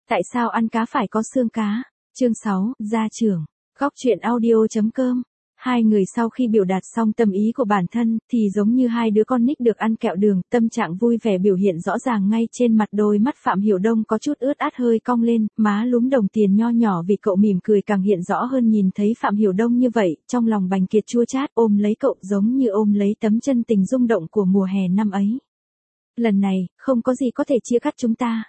Tại sao ăn cá phải có xương cá? Chương 6, gia trưởng. Góc truyện audio.com. Hai người sau khi biểu đạt xong tâm ý của bản thân, thì giống như hai đứa con nít được ăn kẹo đường, tâm trạng vui vẻ biểu hiện rõ ràng ngay trên mặt. Đôi mắt Phạm Hiểu Đông có chút ướt át hơi cong lên, má lúm đồng tiền nho nhỏ vì cậu mỉm cười càng hiện rõ hơn. Nhìn thấy Phạm Hiểu Đông như vậy, trong lòng Bành Kiệt chua chát, ôm lấy cậu giống như ôm lấy tấm chân tình rung động của mùa hè năm ấy. Lần này, không có gì có thể chia cắt chúng ta.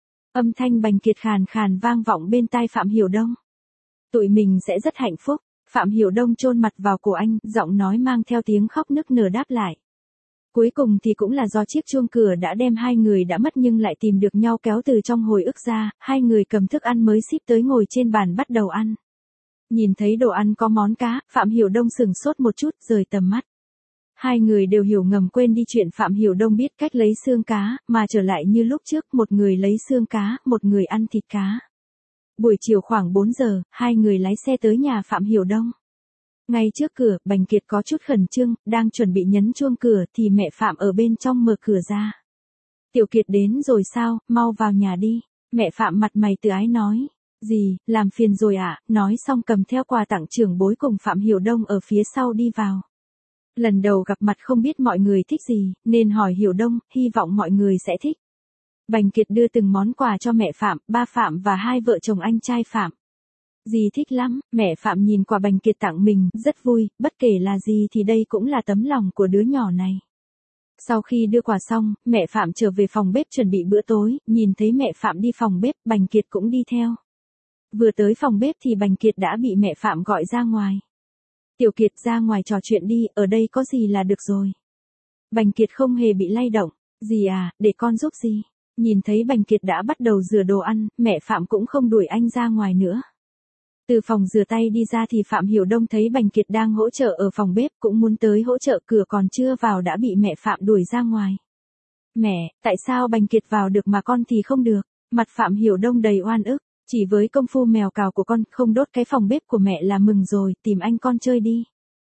Âm thanh Bành Kiệt khàn khàn vang vọng bên tai Phạm Hiểu Đông. Tụi mình sẽ rất hạnh phúc. Phạm Hiểu Đông chôn mặt vào cổ anh, giọng nói mang theo tiếng khóc nức nở đáp lại. Cuối cùng thì cũng là do chiếc chuông cửa đã đem hai người đã mất nhưng lại tìm được nhau kéo từ trong hồi ức ra, hai người cầm thức ăn mới ship tới ngồi trên bàn bắt đầu ăn. Nhìn thấy đồ ăn có món cá, Phạm Hiểu Đông sừng sốt một chút, rời tầm mắt. Hai người đều hiểu ngầm quên đi chuyện Phạm Hiểu Đông biết cách lấy xương cá, mà trở lại như lúc trước, một người lấy xương cá, một người ăn thịt cá. Buổi chiều khoảng 4 giờ, hai người lái xe tới nhà Phạm Hiểu Đông. Ngay trước cửa, Bành Kiệt có chút khẩn trương, đang chuẩn bị nhấn chuông cửa thì mẹ Phạm ở bên trong mở cửa ra. Tiểu Kiệt đến rồi sao, mau vào nhà đi. Mẹ Phạm mặt mày từ ái nói. Gì, làm phiền rồi ạ, nói xong cầm theo quà tặng trưởng bối cùng Phạm Hiểu Đông ở phía sau đi vào. Lần đầu gặp mặt không biết mọi người thích gì, nên hỏi Hiểu Đông, hy vọng mọi người sẽ thích. Bành Kiệt đưa từng món quà cho mẹ Phạm, ba Phạm và hai vợ chồng anh trai Phạm. Dì thích lắm, mẹ Phạm nhìn quà Bành Kiệt tặng mình, rất vui, bất kể là gì thì đây cũng là tấm lòng của đứa nhỏ này. Sau khi đưa quà xong, mẹ Phạm trở về phòng bếp chuẩn bị bữa tối, nhìn thấy mẹ Phạm đi phòng bếp, Bành Kiệt cũng đi theo. Vừa tới phòng bếp thì Bành Kiệt đã bị mẹ Phạm gọi ra ngoài. Tiểu Kiệt ra ngoài trò chuyện đi, ở đây có gì là được rồi. Bành Kiệt không hề bị lay động. Dì à, để con giúp dì. Nhìn thấy Bành Kiệt đã bắt đầu rửa đồ ăn, mẹ Phạm cũng không đuổi anh ra ngoài nữa. Từ phòng rửa tay đi ra thì Phạm Hiểu Đông thấy Bành Kiệt đang hỗ trợ ở phòng bếp, cũng muốn tới hỗ trợ, cửa còn chưa vào đã bị mẹ Phạm đuổi ra ngoài. Mẹ, tại sao Bành Kiệt vào được mà con thì không được? Mặt Phạm Hiểu Đông đầy oan ức. Chỉ với công phu mèo cào của con, không đốt cái phòng bếp của mẹ là mừng rồi, tìm anh con chơi đi.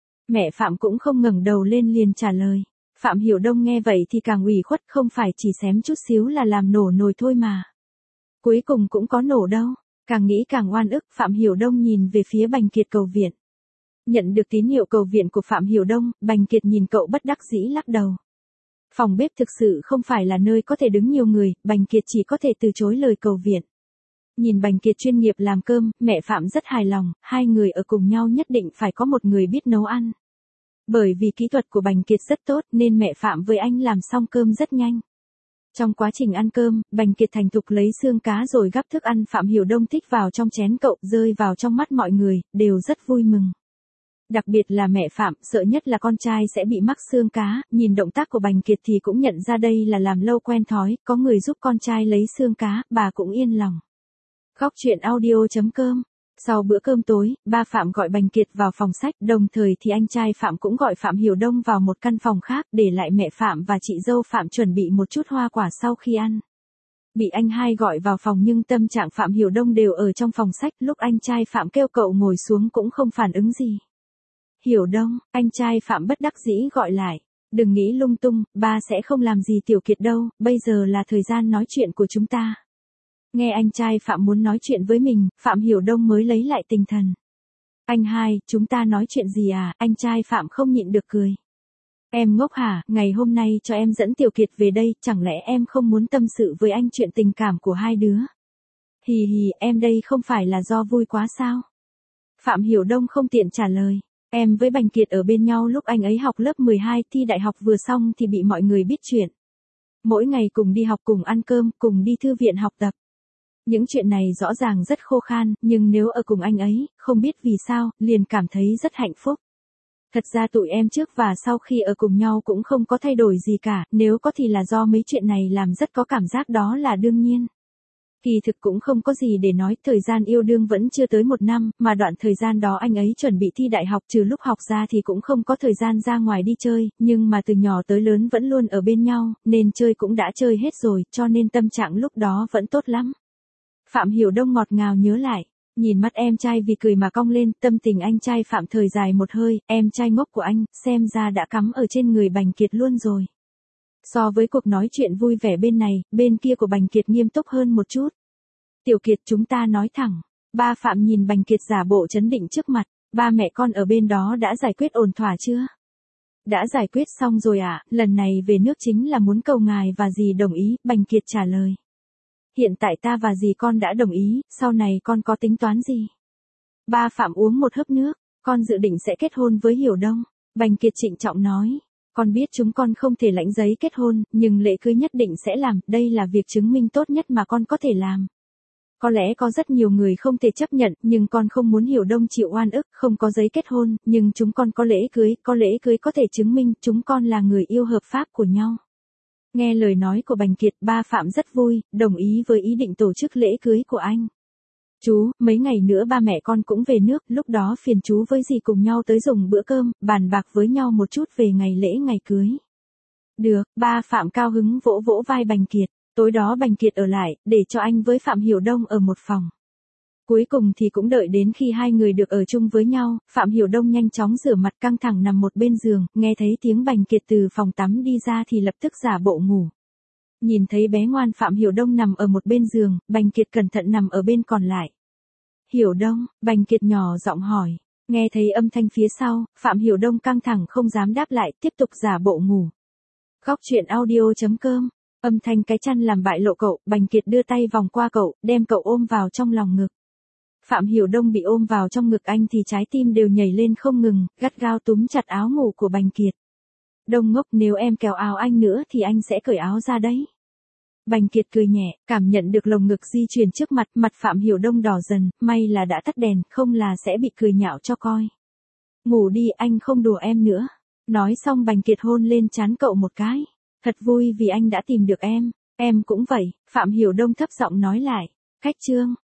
Mẹ Phạm cũng không ngẩng đầu lên liền trả lời. Phạm Hiểu Đông nghe vậy thì càng ủy khuất, không phải chỉ xém chút xíu là làm nổ nồi thôi mà. Cuối cùng cũng có nổ đâu. Càng nghĩ càng oan ức, Phạm Hiểu Đông nhìn về phía Bành Kiệt cầu viện. Nhận được tín hiệu cầu viện của Phạm Hiểu Đông, Bành Kiệt nhìn cậu bất đắc dĩ lắc đầu. Phòng bếp thực sự không phải là nơi có thể đứng nhiều người, Bành Kiệt chỉ có thể từ chối lời cầu viện. Nhìn Bành Kiệt chuyên nghiệp làm cơm, mẹ Phạm rất hài lòng, hai người ở cùng nhau nhất định phải có một người biết nấu ăn. Bởi vì kỹ thuật của Bành Kiệt rất tốt nên mẹ Phạm với anh làm xong cơm rất nhanh. Trong quá trình ăn cơm, Bành Kiệt thành thục lấy xương cá rồi gắp thức ăn Phạm Hiểu Đông thích vào trong chén cậu, rơi vào trong mắt mọi người, đều rất vui mừng. Đặc biệt là mẹ Phạm, sợ nhất là con trai sẽ bị mắc xương cá, nhìn động tác của Bành Kiệt thì cũng nhận ra đây là làm lâu quen thói, có người giúp con trai lấy xương cá, bà cũng yên lòng. Góc truyện audio.com. Sau bữa cơm tối, ba Phạm gọi Bành Kiệt vào phòng sách, đồng thời thì anh trai Phạm cũng gọi Phạm Hiểu Đông vào một căn phòng khác, để lại mẹ Phạm và chị dâu Phạm chuẩn bị một chút hoa quả sau khi ăn. Bị anh hai gọi vào phòng nhưng tâm trạng Phạm Hiểu Đông đều ở trong phòng sách, lúc anh trai Phạm kêu cậu ngồi xuống cũng không phản ứng gì. Hiểu Đông, anh trai Phạm bất đắc dĩ gọi lại. Đừng nghĩ lung tung, ba sẽ không làm gì Tiểu Kiệt đâu, bây giờ là thời gian nói chuyện của chúng ta. Nghe anh trai Phạm muốn nói chuyện với mình, Phạm Hiểu Đông mới lấy lại tinh thần. Anh hai, chúng ta nói chuyện gì à? Anh trai Phạm không nhịn được cười. Em ngốc hả, ngày hôm nay cho em dẫn Tiểu Kiệt về đây, chẳng lẽ em không muốn tâm sự với anh chuyện tình cảm của hai đứa? Hì hì, em đây không phải là do vui quá sao? Phạm Hiểu Đông không tiện trả lời. Em với Bành Kiệt ở bên nhau lúc anh ấy học lớp 12, thi đại học vừa xong thì bị mọi người biết chuyện. Mỗi ngày cùng đi học, cùng ăn cơm, cùng đi thư viện học tập. Những chuyện này rõ ràng rất khô khan, nhưng nếu ở cùng anh ấy, không biết vì sao, liền cảm thấy rất hạnh phúc. Thật ra tụi em trước và sau khi ở cùng nhau cũng không có thay đổi gì cả, nếu có thì là do mấy chuyện này làm rất có cảm giác, đó là đương nhiên. Kỳ thực cũng không có gì để nói, thời gian yêu đương vẫn chưa tới 1 năm, mà đoạn thời gian đó anh ấy chuẩn bị thi đại học, trừ lúc học ra thì cũng không có thời gian ra ngoài đi chơi, nhưng mà từ nhỏ tới lớn vẫn luôn ở bên nhau, nên chơi cũng đã chơi hết rồi, cho nên tâm trạng lúc đó vẫn tốt lắm. Phạm Hiểu Đông ngọt ngào nhớ lại, nhìn mắt em trai vì cười mà cong lên, tâm tình anh trai Phạm thời dài một hơi, em trai ngốc của anh, xem ra đã cắm ở trên người Bành Kiệt luôn rồi. So với cuộc nói chuyện vui vẻ bên này, bên kia của Bành Kiệt nghiêm túc hơn một chút. Tiểu Kiệt chúng ta nói thẳng. Ba Phạm nhìn Bành Kiệt giả bộ trấn định trước mặt. Ba mẹ con ở bên đó đã giải quyết ổn thỏa chưa? Đã giải quyết xong rồi ạ, lần này về nước chính là muốn cầu ngài và dì đồng ý, Bành Kiệt trả lời. Hiện tại ta và dì con đã đồng ý, sau này con có tính toán gì? Ba Phạm uống một hớp nước, con dự định sẽ kết hôn với Hiểu Đông. Bành Kiệt trịnh trọng nói, con biết chúng con không thể lãnh giấy kết hôn, nhưng lễ cưới nhất định sẽ làm, đây là việc chứng minh tốt nhất mà con có thể làm. Có lẽ có rất nhiều người không thể chấp nhận, nhưng con không muốn Hiểu Đông chịu oan ức, không có giấy kết hôn, nhưng chúng con có lễ cưới có thể chứng minh chúng con là người yêu hợp pháp của nhau. Nghe lời nói của Bành Kiệt, ba Phạm rất vui, đồng ý với ý định tổ chức lễ cưới của anh. Chú, mấy ngày nữa ba mẹ con cũng về nước, lúc đó phiền chú với dì cùng nhau tới dùng bữa cơm, bàn bạc với nhau một chút về ngày lễ ngày cưới. Được, ba Phạm cao hứng vỗ vỗ vai Bành Kiệt. Tối đó Bành Kiệt ở lại, để cho anh với Phạm Hiểu Đông ở một phòng. Cuối cùng thì cũng đợi đến khi hai người được ở chung với nhau, Phạm Hiểu Đông nhanh chóng rửa mặt căng thẳng nằm một bên giường, nghe thấy tiếng Bành Kiệt từ phòng tắm đi ra thì lập tức giả bộ ngủ. Nhìn thấy bé ngoan Phạm Hiểu Đông nằm ở một bên giường, Bành Kiệt cẩn thận nằm ở bên còn lại. Hiểu Đông, Bành Kiệt nhỏ giọng hỏi. Nghe thấy âm thanh phía sau, Phạm Hiểu Đông căng thẳng không dám đáp lại, tiếp tục giả bộ ngủ. Góc truyện audio.com. Âm thanh cái chăn làm bại lộ cậu, Bành Kiệt đưa tay vòng qua cậu, đem cậu ôm vào trong lòng ngực. Phạm Hiểu Đông bị ôm vào trong ngực anh thì trái tim đều nhảy lên không ngừng, gắt gao túm chặt áo ngủ của Bành Kiệt. Đông ngốc, nếu em kéo áo anh nữa thì anh sẽ cởi áo ra đấy. Bành Kiệt cười nhẹ, cảm nhận được lồng ngực di chuyển trước mặt, mặt Phạm Hiểu Đông đỏ dần, may là đã tắt đèn, không là sẽ bị cười nhạo cho coi. Ngủ đi, anh không đùa em nữa. Nói xong Bành Kiệt hôn lên trán cậu một cái. Thật vui vì anh đã tìm được em cũng vậy, Phạm Hiểu Đông thấp giọng nói lại. Khách trương.